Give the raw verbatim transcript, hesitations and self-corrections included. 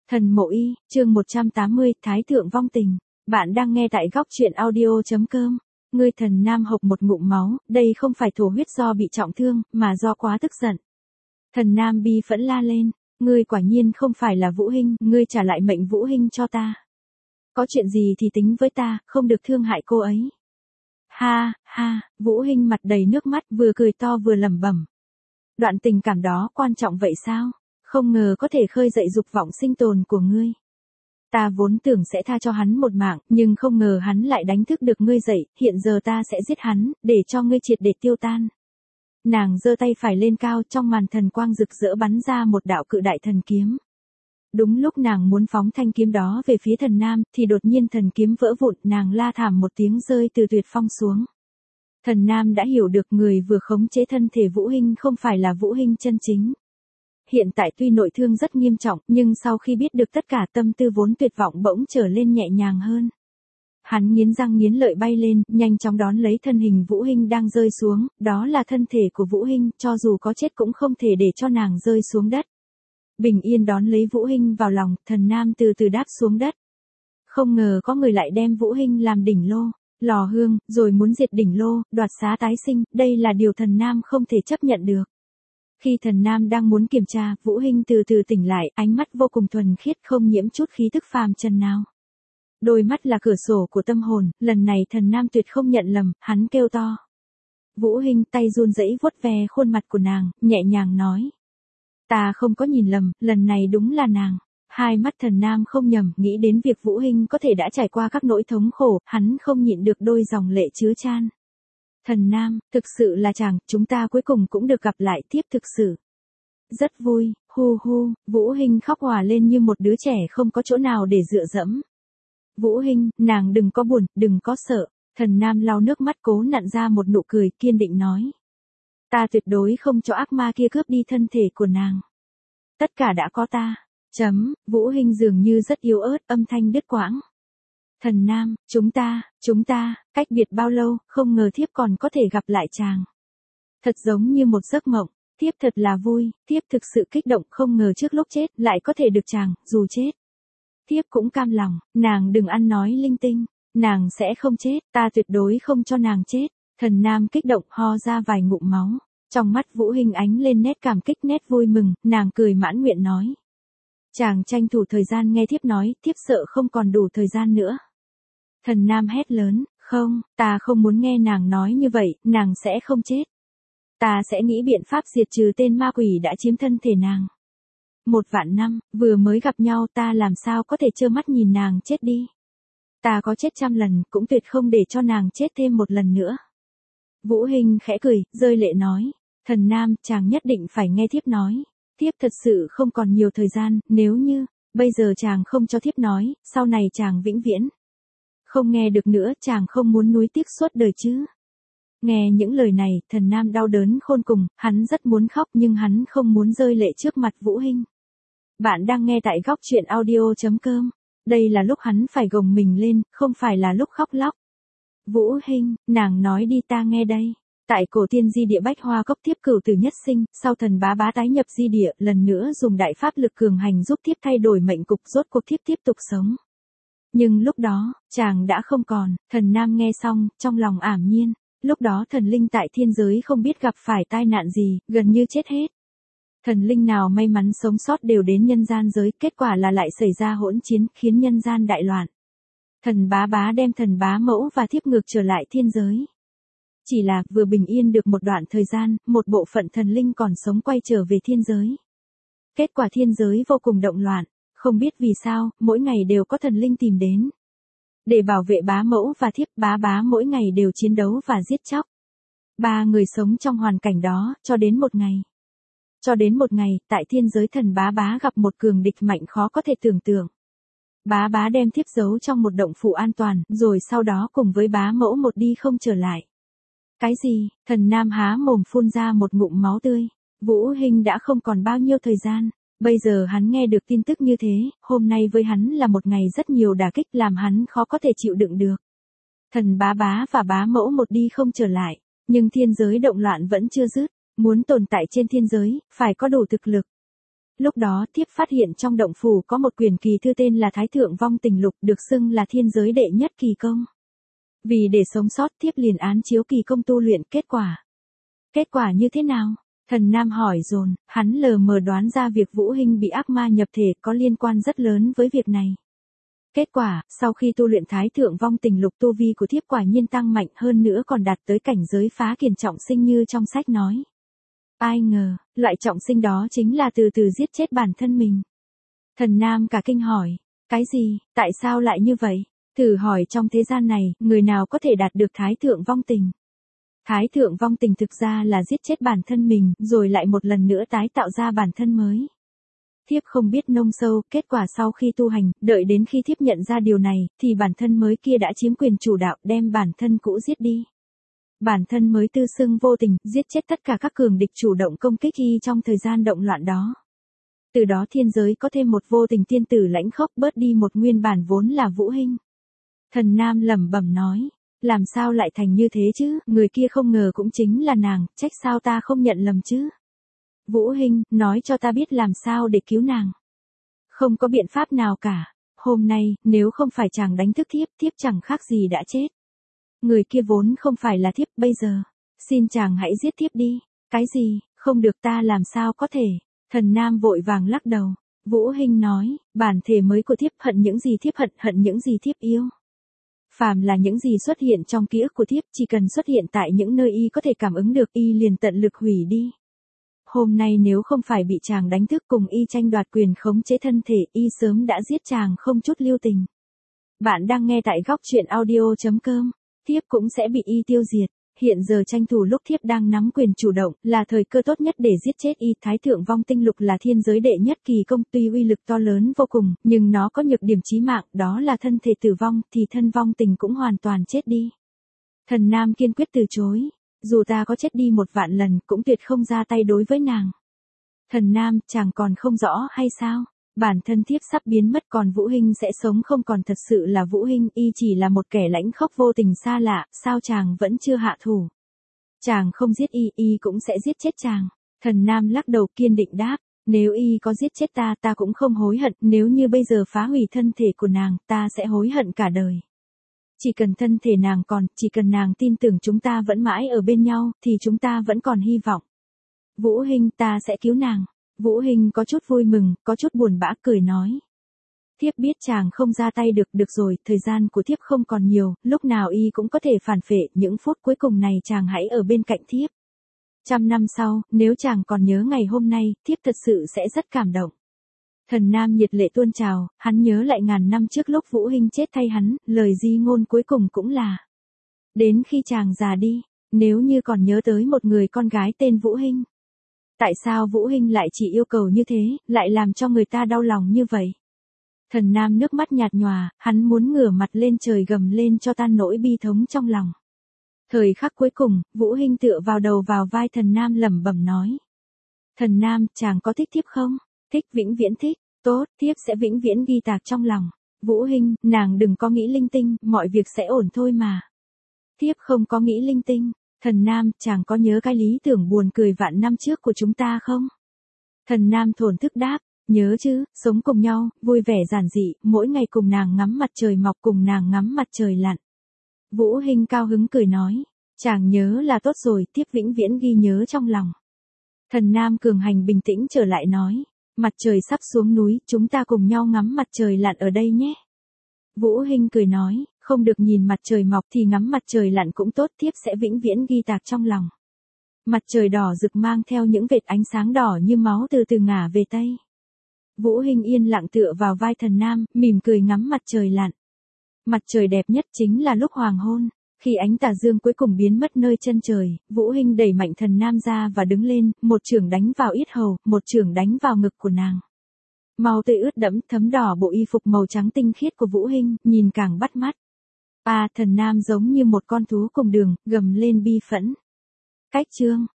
Thần Mộ Y, chương một trăm tám mươi, Thái thượng vong tình. Bạn đang nghe tại góc truyện audio.com. Ngươi thần nam hộc một ngụm máu, đây không phải thổ huyết do bị trọng thương, mà do quá tức giận. Thần nam bi phẫn la lên, ngươi quả nhiên không phải là Vũ Hinh, ngươi trả lại mệnh Vũ Hinh cho ta. Có chuyện gì thì tính với ta, không được thương hại cô ấy. Ha, ha, Vũ Hinh mặt đầy nước mắt vừa cười to vừa lẩm bẩm. Đoạn tình cảm đó quan trọng vậy sao? Không ngờ có thể khơi dậy dục vọng sinh tồn của ngươi. Ta vốn tưởng sẽ tha cho hắn một mạng, nhưng không ngờ hắn lại đánh thức được ngươi dậy, hiện giờ ta sẽ giết hắn, để cho ngươi triệt để tiêu tan. Nàng giơ tay phải lên cao, trong màn thần quang rực rỡ bắn ra một đạo cự đại thần kiếm. Đúng lúc nàng muốn phóng thanh kiếm đó về phía thần nam, thì đột nhiên thần kiếm vỡ vụn, nàng la thảm một tiếng rơi từ tuyệt phong xuống. Thần nam đã hiểu được người vừa khống chế thân thể Vũ Hinh không phải là Vũ Hinh chân chính. Hiện tại tuy nội thương rất nghiêm trọng, nhưng sau khi biết được tất cả tâm tư vốn tuyệt vọng bỗng trở lên nhẹ nhàng hơn. Hắn nghiến răng nghiến lợi bay lên, nhanh chóng đón lấy thân hình Vũ Hinh đang rơi xuống, đó là thân thể của Vũ Hinh, cho dù có chết cũng không thể để cho nàng rơi xuống đất. Bình yên đón lấy Vũ Hinh vào lòng, thần nam từ từ đáp xuống đất. Không ngờ có người lại đem Vũ Hinh làm đỉnh lô, lò hương, rồi muốn diệt đỉnh lô, đoạt xá tái sinh, đây là điều thần nam không thể chấp nhận được. Khi thần nam đang muốn kiểm tra, Vũ Hinh từ từ tỉnh lại, ánh mắt vô cùng thuần khiết không nhiễm chút khí tức phàm trần nào. Đôi mắt là cửa sổ của tâm hồn, lần này thần nam tuyệt không nhận lầm, hắn kêu to. Vũ Hinh tay run rẩy vuốt ve khuôn mặt của nàng, nhẹ nhàng nói. Ta không có nhìn lầm, lần này đúng là nàng. Hai mắt thần nam không nhầm, nghĩ đến việc Vũ Hinh có thể đã trải qua các nỗi thống khổ, hắn không nhịn được đôi dòng lệ chứa chan. Thần nam, thực sự là chàng, chúng ta cuối cùng cũng được gặp lại tiếp thực sự. Rất vui, hu hu, Vũ Hinh khóc òa lên như một đứa trẻ không có chỗ nào để dựa dẫm. Vũ Hinh, nàng đừng có buồn, đừng có sợ. Thần nam lau nước mắt cố nặn ra một nụ cười kiên định nói. Ta tuyệt đối không cho ác ma kia cướp đi thân thể của nàng. Tất cả đã có ta. Chấm, Vũ Hinh dường như rất yếu ớt, âm thanh đứt quãng. Thần nam, chúng ta, chúng ta, cách biệt bao lâu, không ngờ thiếp còn có thể gặp lại chàng. Thật giống như một giấc mộng, thiếp thật là vui, thiếp thực sự kích động không ngờ trước lúc chết lại có thể được chàng, dù chết. Thiếp cũng cam lòng, nàng đừng ăn nói linh tinh, nàng sẽ không chết, ta tuyệt đối không cho nàng chết. Thần nam kích động ho ra vài ngụm máu, trong mắt Vũ Hinh ánh lên nét cảm kích nét vui mừng, nàng cười mãn nguyện nói. Chàng tranh thủ thời gian nghe thiếp nói, thiếp sợ không còn đủ thời gian nữa. Thần nam hét lớn, không, ta không muốn nghe nàng nói như vậy, nàng sẽ không chết. Ta sẽ nghĩ biện pháp diệt trừ tên ma quỷ đã chiếm thân thể nàng. Một vạn năm, vừa mới gặp nhau ta làm sao có thể trơ mắt nhìn nàng chết đi. Ta có chết trăm lần, cũng tuyệt không để cho nàng chết thêm một lần nữa. Vũ Hinh khẽ cười, rơi lệ nói, thần nam, chàng nhất định phải nghe thiếp nói. Thiếp thật sự không còn nhiều thời gian, nếu như, bây giờ chàng không cho thiếp nói, sau này chàng vĩnh viễn. Không nghe được nữa, chàng không muốn nuối tiếc suốt đời chứ. Nghe những lời này, thần nam đau đớn khôn cùng, hắn rất muốn khóc nhưng hắn không muốn rơi lệ trước mặt Vũ Hinh. Bạn đang nghe tại góc truyện audio.com. Đây là lúc hắn phải gồng mình lên, không phải là lúc khóc lóc. Vũ Hinh, nàng nói đi ta nghe đây. Tại cổ tiên di địa bách hoa cốc tiếp cửu tử nhất sinh, sau thần bá bá tái nhập di địa, lần nữa dùng đại pháp lực cường hành giúp tiếp thay đổi mệnh cục rốt cuộc tiếp tiếp tục sống. Nhưng lúc đó, chàng đã không còn, thần nam nghe xong, trong lòng ảm nhiên, lúc đó thần linh tại thiên giới không biết gặp phải tai nạn gì, gần như chết hết. Thần linh nào may mắn sống sót đều đến nhân gian giới, kết quả là lại xảy ra hỗn chiến, khiến nhân gian đại loạn. Thần bá bá đem thần bá mẫu và thiếp ngược trở lại thiên giới. Chỉ là, vừa bình yên được một đoạn thời gian, một bộ phận thần linh còn sống quay trở về thiên giới. Kết quả thiên giới vô cùng động loạn, không biết vì sao, mỗi ngày đều có thần linh tìm đến. Để bảo vệ bá mẫu và thiếp, bá bá mỗi ngày đều chiến đấu và giết chóc. Ba người sống trong hoàn cảnh đó, cho đến một ngày. Cho đến một ngày, tại thiên giới thần bá bá gặp một cường địch mạnh khó có thể tưởng tượng. Bá bá đem thiếp giấu trong một động phủ an toàn, rồi sau đó cùng với bá mẫu một đi không trở lại. Cái gì? Thần nam há mồm phun ra một ngụm máu tươi. Vũ Hinh đã không còn bao nhiêu thời gian. Bây giờ hắn nghe được tin tức như thế, hôm nay với hắn là một ngày rất nhiều đả kích làm hắn khó có thể chịu đựng được. Thần bá bá và bá mẫu một đi không trở lại, nhưng thiên giới động loạn vẫn chưa dứt. Muốn tồn tại trên thiên giới, phải có đủ thực lực. Lúc đó thiếp phát hiện trong động phủ có một quyển kỳ thư tên là Thái Thượng Vong Tình Lục, được xưng là thiên giới đệ nhất kỳ công. Vì để sống sót thiếp liền án chiếu kỳ công tu luyện. Kết quả. Kết quả như thế nào? Thần Nam hỏi dồn, hắn lờ mờ đoán ra việc Vũ Hinh bị ác ma nhập thể có liên quan rất lớn với việc này. Kết quả, sau khi tu luyện Thái Thượng Vong Tình Lục, tu vi của thiếp quả nhiên tăng mạnh, hơn nữa còn đạt tới cảnh giới phá kiền trọng sinh như trong sách nói. Ai ngờ, loại trọng sinh đó chính là từ từ giết chết bản thân mình. Thần Nam cả kinh hỏi, cái gì, tại sao lại như vậy? Thử hỏi trong thế gian này, người nào có thể đạt được Thái Thượng Vong Tình? Thái Thượng Vong Tình thực ra là giết chết bản thân mình, rồi lại một lần nữa tái tạo ra bản thân mới. Thiếp không biết nông sâu, kết quả sau khi tu hành, đợi đến khi thiếp nhận ra điều này, thì bản thân mới kia đã chiếm quyền chủ đạo, đem bản thân cũ giết đi. Bản thân mới tư xưng vô tình, giết chết tất cả các cường địch chủ động công kích y trong thời gian động loạn đó. Từ đó thiên giới có thêm một vô tình tiên tử lãnh khốc, bớt đi một nguyên bản vốn là Vũ Hinh. Thần Nam lẩm bẩm nói, làm sao lại thành như thế chứ, người kia không ngờ cũng chính là nàng, trách sao ta không nhận lầm chứ. Vũ Hinh, nói cho ta biết làm sao để cứu nàng. Không có biện pháp nào cả, hôm nay, nếu không phải chàng đánh thức thiếp, thiếp chẳng khác gì đã chết. Người kia vốn không phải là thiếp, bây giờ, xin chàng hãy giết thiếp đi. Cái gì, không được, ta làm sao có thể. Thần Nam vội vàng lắc đầu. Vũ Hinh nói, bản thể mới của thiếp hận những gì thiếp hận, hận những gì thiếp yêu. Phàm là những gì xuất hiện trong ký ức của thiếp, chỉ cần xuất hiện tại những nơi y có thể cảm ứng được, y liền tận lực hủy đi. Hôm nay nếu không phải bị chàng đánh thức cùng y tranh đoạt quyền khống chế thân thể, y sớm đã giết chàng không chút lưu tình. Bạn đang nghe tại góc truyện audio chấm com. Thiếp cũng sẽ bị y tiêu diệt. Hiện giờ tranh thủ lúc thiếp đang nắm quyền chủ động, là thời cơ tốt nhất để giết chết y. Thái Thượng Vong Tinh Lục là thiên giới đệ nhất kỳ công, tuy uy lực to lớn vô cùng, nhưng nó có nhược điểm chí mạng, đó là thân thể tử vong, thì thân vong tình cũng hoàn toàn chết đi. Thần Nam kiên quyết từ chối. Dù ta có chết đi một vạn lần, cũng tuyệt không ra tay đối với nàng. Thần Nam, chàng còn không rõ hay sao? Bản thân thiếp sắp biến mất, còn Vũ Hinh sẽ sống không còn thật sự là Vũ Hinh, y chỉ là một kẻ lãnh khốc vô tình xa lạ, sao chàng vẫn chưa hạ thủ? Chàng không giết y, y cũng sẽ giết chết chàng. Thần Nam lắc đầu kiên định đáp, nếu y có giết chết ta, ta cũng không hối hận, nếu như bây giờ phá hủy thân thể của nàng, ta sẽ hối hận cả đời. Chỉ cần thân thể nàng còn, chỉ cần nàng tin tưởng chúng ta vẫn mãi ở bên nhau, thì chúng ta vẫn còn hy vọng. Vũ Hinh, ta sẽ cứu nàng. Vũ Hinh có chút vui mừng, có chút buồn bã cười nói. Thiếp biết chàng không ra tay được, được rồi, thời gian của thiếp không còn nhiều, lúc nào y cũng có thể phản phệ, những phút cuối cùng này chàng hãy ở bên cạnh thiếp. Trăm năm sau, nếu chàng còn nhớ ngày hôm nay, thiếp thật sự sẽ rất cảm động. Thần Nam nhiệt lệ tuôn trào, hắn nhớ lại ngàn năm trước lúc Vũ Hinh chết thay hắn, lời di ngôn cuối cùng cũng là. Đến khi chàng già đi, nếu như còn nhớ tới một người con gái tên Vũ Hinh. Tại sao Vũ Hinh lại chỉ yêu cầu như thế, lại làm cho người ta đau lòng như vậy? Thần Nam nước mắt nhạt nhòa, hắn muốn ngửa mặt lên trời gầm lên cho tan nỗi bi thống trong lòng. Thời khắc cuối cùng, Vũ Hinh tựa vào đầu vào vai Thần Nam lẩm bẩm nói. Thần Nam, chàng có thích thiếp không? Thích, vĩnh viễn thích. Tốt, thiếp sẽ vĩnh viễn ghi tạc trong lòng. Vũ Hinh, nàng đừng có nghĩ linh tinh, mọi việc sẽ ổn thôi mà. Thiếp không có nghĩ linh tinh. Thần Nam, chàng có nhớ cái lý tưởng buồn cười vạn năm trước của chúng ta không? Thần Nam thổn thức đáp, nhớ chứ, sống cùng nhau, vui vẻ giản dị, mỗi ngày cùng nàng ngắm mặt trời mọc, cùng nàng ngắm mặt trời lặn. Vũ Hinh cao hứng cười nói, chàng nhớ là tốt rồi, thiếp vĩnh viễn ghi nhớ trong lòng. Thần Nam cường hành bình tĩnh trở lại nói, mặt trời sắp xuống núi, chúng ta cùng nhau ngắm mặt trời lặn ở đây nhé. Vũ Hinh cười nói, không được nhìn mặt trời mọc thì ngắm mặt trời lặn cũng tốt, thiếp sẽ vĩnh viễn ghi tạc trong lòng. Mặt trời đỏ rực mang theo những vệt ánh sáng đỏ như máu từ từ ngả về tây. Vũ Hinh yên lặng tựa vào vai Thần Nam, mỉm cười ngắm mặt trời lặn. Mặt trời đẹp nhất chính là lúc hoàng hôn. Khi ánh tà dương cuối cùng biến mất nơi chân trời, Vũ Hinh đẩy mạnh Thần Nam ra và đứng lên, một chưởng đánh vào yết hầu, một chưởng đánh vào ngực của nàng. Máu tươi ướt đẫm thấm đỏ bộ y phục màu trắng tinh khiết của Vũ Hinh, nhìn càng bắt mắt. À, Thần Nam giống như một con thú cùng đường, gầm lên bi phẫn. Cách chương